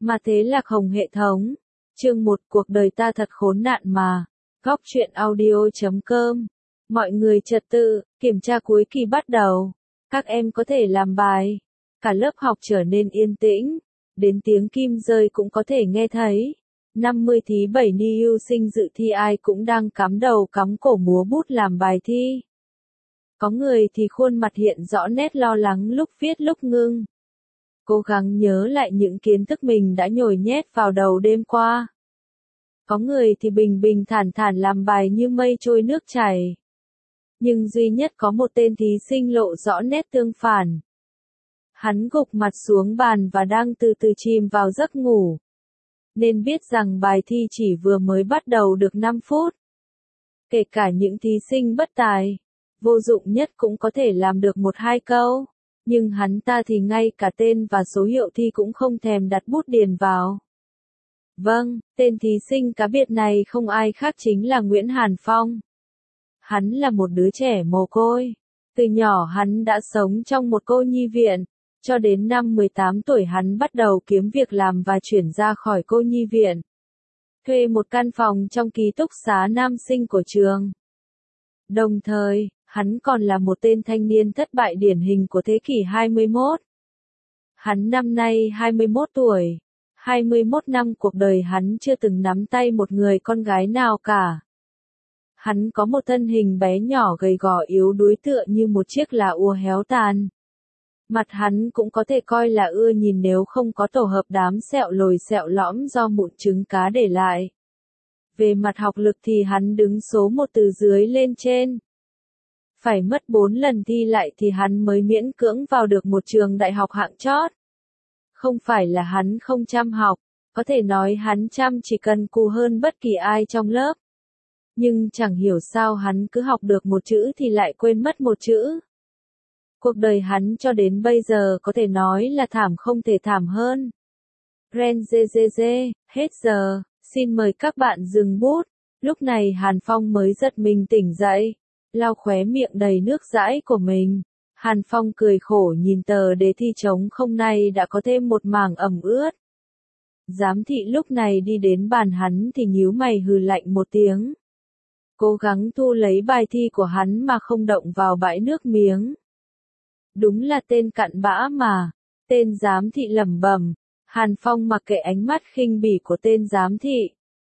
Mà thế lạc hồng hệ thống. Chương 1 cuộc đời ta thật khốn nạn mà. Góc truyện audio.com. Mọi người trật tự, kiểm tra cuối kỳ bắt đầu. Các em có thể làm bài. Cả lớp học trở nên yên tĩnh. Đến tiếng kim rơi cũng có thể nghe thấy. 50 thí 7 ni ưu sinh dự thi ai cũng đang cắm đầu cắm cổ múa bút làm bài thi. Có người thì khuôn mặt hiện rõ nét lo lắng lúc viết lúc ngưng. Cố gắng nhớ lại những kiến thức mình đã nhồi nhét vào đầu đêm qua. Có người thì bình bình thản thản làm bài như mây trôi nước chảy. Nhưng duy nhất có một tên thí sinh lộ rõ nét tương phản. Hắn gục mặt xuống bàn và đang từ từ chìm vào giấc ngủ. Nên biết rằng bài thi chỉ vừa mới bắt đầu được 5 phút. Kể cả những thí sinh bất tài, vô dụng nhất cũng có thể làm được 1-2 câu. Nhưng hắn ta thì ngay cả tên và số hiệu thi cũng không thèm đặt bút điền vào. Vâng, tên thí sinh cá biệt này không ai khác chính là Nguyễn Hàn Phong. Hắn là một đứa trẻ mồ côi. Từ nhỏ hắn đã sống trong một cô nhi viện. Cho đến năm 18 tuổi hắn bắt đầu kiếm việc làm và chuyển ra khỏi cô nhi viện. Thuê một căn phòng trong ký túc xá nam sinh của trường. Đồng thời, hắn còn là một tên thanh niên thất bại điển hình của thế kỷ 21. Hắn năm nay 21 tuổi. 21 năm cuộc đời hắn chưa từng nắm tay một người con gái nào cả. Hắn có một thân hình bé nhỏ gầy gò yếu đuối tựa như một chiếc lá úa héo tàn. Mặt hắn cũng có thể coi là ưa nhìn nếu không có tổ hợp đám sẹo lồi sẹo lõm do mụn trứng cá để lại. Về mặt học lực thì hắn đứng số 1 từ dưới lên trên. Phải mất 4 lần thi lại thì hắn mới miễn cưỡng vào được một trường đại học hạng chót. Không phải là hắn không chăm học, có thể nói hắn chăm chỉ cần cù hơn bất kỳ ai trong lớp. Nhưng chẳng hiểu sao hắn cứ học được một chữ thì lại quên mất một chữ. Cuộc đời hắn cho đến bây giờ có thể nói là thảm không thể thảm hơn. Ren GGG, hết giờ, xin mời các bạn dừng bút. Lúc này Hàn Phong mới giật mình tỉnh dậy, lau khóe miệng đầy nước dãi của mình. Hàn Phong cười khổ nhìn tờ đề thi trống không này đã có thêm một mảng ẩm ướt. Giám thị lúc này đi đến bàn hắn thì nhíu mày hừ lạnh một tiếng. Cố gắng thu lấy bài thi của hắn mà không động vào bãi nước miếng. Đúng là tên cặn bã mà. Tên giám thị lẩm bẩm. Hàn Phong mặc kệ ánh mắt khinh bỉ của tên giám thị.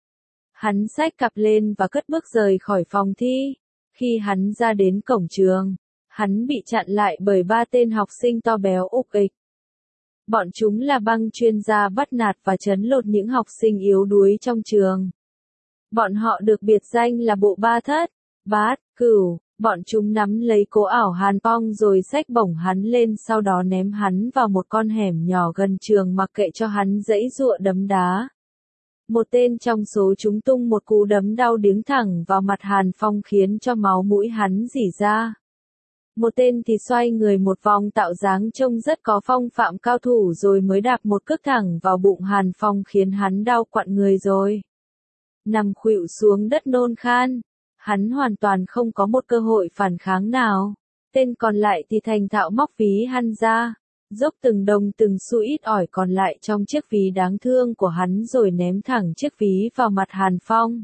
Hắn xách cặp lên và cất bước rời khỏi phòng thi. Khi hắn ra đến cổng trường, hắn bị chặn lại bởi 3 tên học sinh to béo ục ịch. Bọn chúng là băng chuyên gia bắt nạt và trấn lột những học sinh yếu đuối trong trường. Bọn họ được biệt danh là bộ ba thất, bát, cửu. Bọn chúng nắm lấy cố ảo Hàn Phong rồi xách bổng hắn lên, sau đó ném hắn vào một con hẻm nhỏ gần trường mặc kệ cho hắn giãy giụa đấm đá. Một tên trong số chúng tung một cú đấm đau điếng thẳng vào mặt Hàn Phong khiến cho máu mũi hắn rỉ ra. Một tên thì xoay người một vòng tạo dáng trông rất có phong phạm cao thủ rồi mới đạp một cước thẳng vào bụng Hàn Phong khiến hắn đau quặn người rồi nằm khuỵu xuống đất nôn khan. Hắn hoàn toàn không có một cơ hội phản kháng nào. Tên còn lại thì thành thạo móc ví hắn ra, dốc từng đồng từng xu ít ỏi còn lại trong chiếc ví đáng thương của hắn rồi ném thẳng chiếc ví vào mặt Hàn Phong.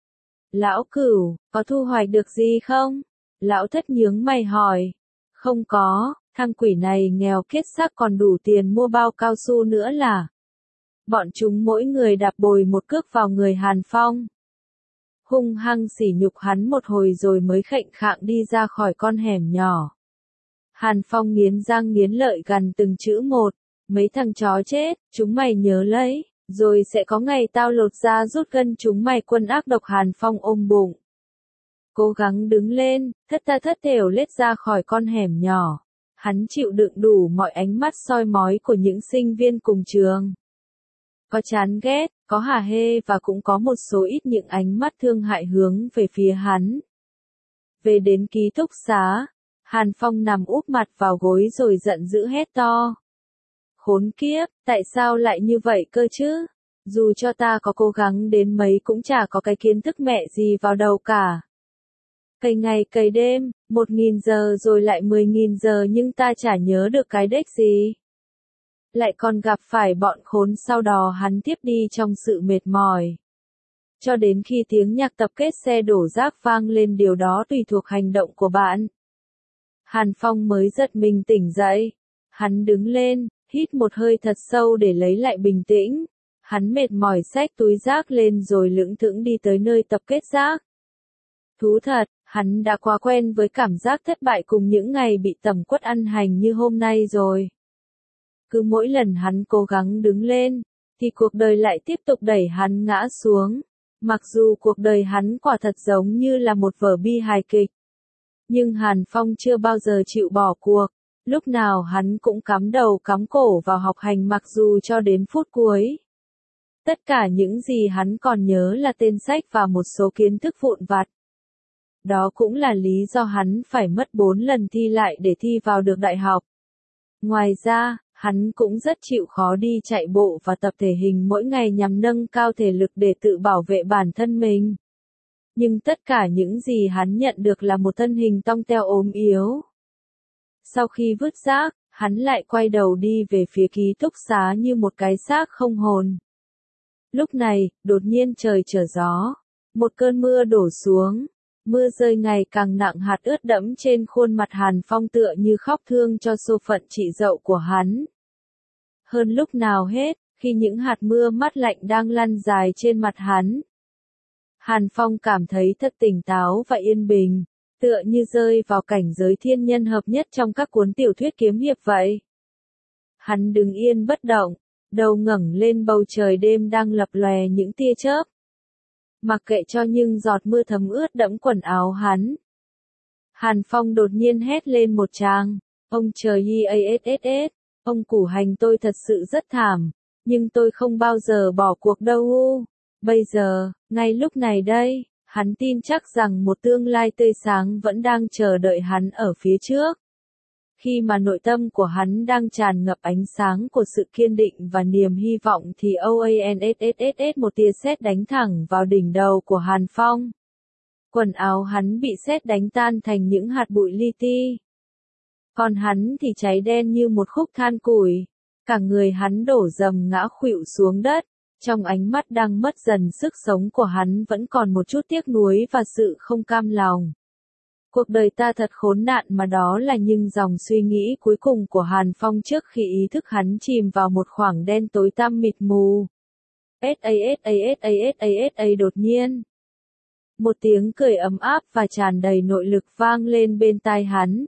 Lão Cửu, có thu hoạch được gì không? Lão Thất nhướng mày hỏi. Không có, thằng quỷ này nghèo kiết xác còn đủ tiền mua bao cao su nữa là. Bọn chúng mỗi người đạp bồi một cước vào người Hàn Phong. Hung hăng sỉ nhục hắn một hồi rồi mới khệnh khạng đi ra khỏi con hẻm nhỏ. Hàn Phong nghiến răng nghiến lợi gằn từng chữ một. Mấy thằng chó chết, chúng mày nhớ lấy, rồi sẽ có ngày tao lột da rút gân chúng mày. Quân ác độc Hàn Phong ôm bụng. Cố gắng đứng lên, thất tha thất thểu lết ra khỏi con hẻm nhỏ. Hắn chịu đựng đủ mọi ánh mắt soi mói của những sinh viên cùng trường. Có chán ghét, có hả hê và cũng có một số ít những ánh mắt thương hại hướng về phía hắn. Về đến ký túc xá, Hàn Phong nằm úp mặt vào gối rồi giận dữ hét to. Khốn kiếp, tại sao lại như vậy cơ chứ? Dù cho ta có cố gắng đến mấy cũng chả có cái kiến thức mẹ gì vào đầu cả. Cày ngày cày đêm, 1000 giờ rồi lại 10.000 giờ nhưng ta chả nhớ được cái đếch gì. lại còn gặp phải bọn khốn sau đó hắn tiếp đi trong sự mệt mỏi. Cho đến khi tiếng nhạc tập kết xe đổ rác vang lên, điều đó tùy thuộc hành động của bạn. Hàn Phong mới giật mình tỉnh dậy. Hắn đứng lên, hít một hơi thật sâu để lấy lại bình tĩnh. Hắn mệt mỏi xách túi rác lên rồi lững thững đi tới nơi tập kết rác. Thú thật, hắn đã quá quen với cảm giác thất bại cùng những ngày bị tẩm quất ăn hành như hôm nay rồi. Cứ mỗi lần hắn cố gắng đứng lên, thì cuộc đời lại tiếp tục đẩy hắn ngã xuống. Mặc dù cuộc đời hắn quả thật giống như là một vở bi hài kịch. Nhưng Hàn Phong chưa bao giờ chịu bỏ cuộc. Lúc nào hắn cũng cắm đầu cắm cổ vào học hành mặc dù cho đến phút cuối. Tất cả những gì hắn còn nhớ là tên sách và một số kiến thức vụn vặt. Đó cũng là lý do hắn phải mất 4 lần thi lại để thi vào được đại học. Ngoài ra, hắn cũng rất chịu khó đi chạy bộ và tập thể hình mỗi ngày nhằm nâng cao thể lực để tự bảo vệ bản thân mình. Nhưng tất cả những gì hắn nhận được là một thân hình tong teo ốm yếu. Sau khi vứt rác, hắn lại quay đầu đi về phía ký túc xá như một cái xác không hồn. Lúc này, đột nhiên trời trở gió. Một cơn mưa đổ xuống. Mưa rơi ngày càng nặng, hạt ướt đẫm trên khuôn mặt Hàn Phong tựa như khóc thương cho số phận chị dậu của hắn. Hơn lúc nào hết, khi những hạt mưa mát lạnh đang lăn dài trên mặt hắn, Hàn Phong cảm thấy thật tỉnh táo và yên bình, tựa như rơi vào cảnh giới thiên nhân hợp nhất trong các cuốn tiểu thuyết kiếm hiệp vậy. Hắn đứng yên bất động, đầu ngẩng lên bầu trời đêm đang lập lòe những tia chớp. Mặc kệ cho những giọt mưa thấm ướt đẫm quần áo hắn. Hàn Phong đột nhiên hét lên một tràng, ông trời Hiass, ông củ hành, tôi thật sự rất thảm, nhưng tôi không bao giờ bỏ cuộc đâu. Bây giờ, ngay lúc này đây, hắn tin chắc rằng một tương lai tươi sáng vẫn đang chờ đợi hắn ở phía trước. Khi mà nội tâm của hắn đang tràn ngập ánh sáng của sự kiên định và niềm hy vọng thì OANSSS một tia sét đánh thẳng vào đỉnh đầu của Hàn Phong. Quần áo hắn bị sét đánh tan thành những hạt bụi li ti. Còn hắn thì cháy đen như một khúc than củi. Cả người hắn đổ dầm ngã khuỵu xuống đất. Trong ánh mắt đang mất dần sức sống của hắn vẫn còn một chút tiếc nuối và sự không cam lòng. Cuộc đời ta thật khốn nạn, mà đó là những dòng suy nghĩ cuối cùng của Hàn Phong trước khi ý thức hắn chìm vào một khoảng đen tối tăm mịt mù. Đột nhiên, một tiếng cười ấm áp và tràn đầy nội lực vang lên bên tai hắn.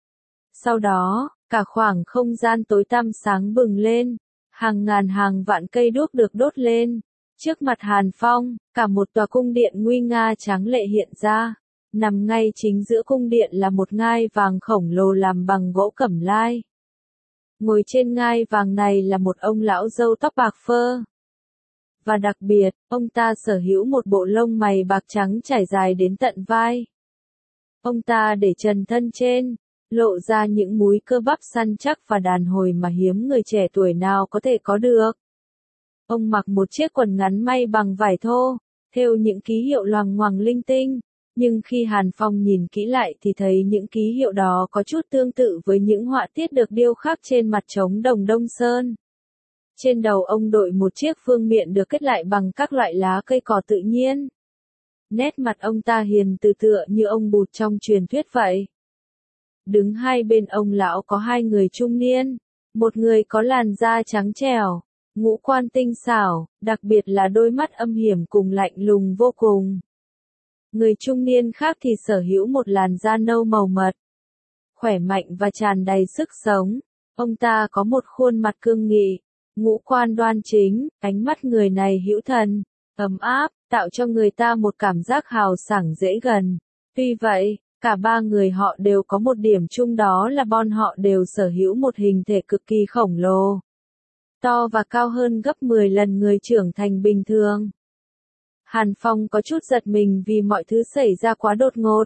Sau đó, cả khoảng không gian tối tăm sáng bừng lên, hàng ngàn hàng vạn cây đuốc được đốt lên. Trước mặt Hàn Phong, cả một tòa cung điện nguy nga tráng lệ hiện ra. Nằm ngay chính giữa cung điện là một ngai vàng khổng lồ làm bằng gỗ cẩm lai. Ngồi trên ngai vàng này là một ông lão râu tóc bạc phơ. Và đặc biệt, ông ta sở hữu một bộ lông mày bạc trắng trải dài đến tận vai. Ông ta để trần thân trên, lộ ra những múi cơ bắp săn chắc và đàn hồi mà hiếm người trẻ tuổi nào có thể có được. Ông mặc một chiếc quần ngắn may bằng vải thô, thêu những ký hiệu loằng ngoằng linh tinh. Nhưng khi Hàn Phong nhìn kỹ lại thì thấy những ký hiệu đó có chút tương tự với những họa tiết được điêu khắc trên mặt trống đồng Đông Sơn. Trên đầu ông đội một chiếc vương miện được kết lại bằng các loại lá cây cỏ tự nhiên. Nét mặt ông ta hiền từ tựa như ông Bụt trong truyền thuyết vậy. Đứng hai bên ông lão có hai người trung niên. Một người có làn da trắng trẻo, ngũ quan tinh xảo, đặc biệt là đôi mắt âm hiểm cùng lạnh lùng vô cùng. Người trung niên khác thì sở hữu một làn da nâu màu mật, khỏe mạnh và tràn đầy sức sống. Ông ta có một khuôn mặt cương nghị, ngũ quan đoan chính, ánh mắt người này hữu thần, ấm áp, tạo cho người ta một cảm giác hào sảng dễ gần. Tuy vậy, cả ba người họ đều có một điểm chung, đó là bọn họ đều sở hữu một hình thể cực kỳ khổng lồ, to và cao hơn gấp 10 lần người trưởng thành bình thường. Hàn Phong có chút giật mình vì mọi thứ xảy ra quá đột ngột.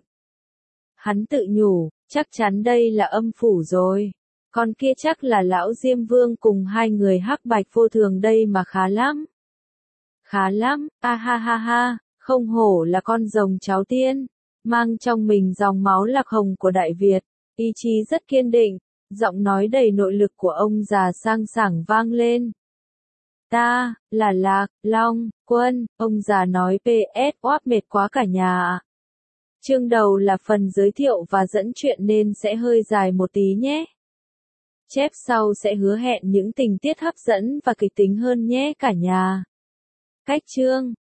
Hắn tự nhủ, chắc chắn đây là âm phủ rồi. Con kia chắc là lão Diêm Vương cùng hai người hắc bạch vô thường đây mà khá lắm. Khá lắm, ha ha ha, không hổ là con rồng cháu tiên, mang trong mình dòng máu lạc hồng của Đại Việt, ý chí rất kiên định, Giọng nói đầy nội lực của ông già sang sảng vang lên. Ta, là Lạc, Long, Quân, ông già nói PS oáp mệt quá cả nhà ạ. Chương đầu là phần giới thiệu và dẫn chuyện nên sẽ hơi dài một tí nhé. Chép sau sẽ hứa hẹn những tình tiết hấp dẫn và kịch tính hơn nhé cả nhà. Cách chương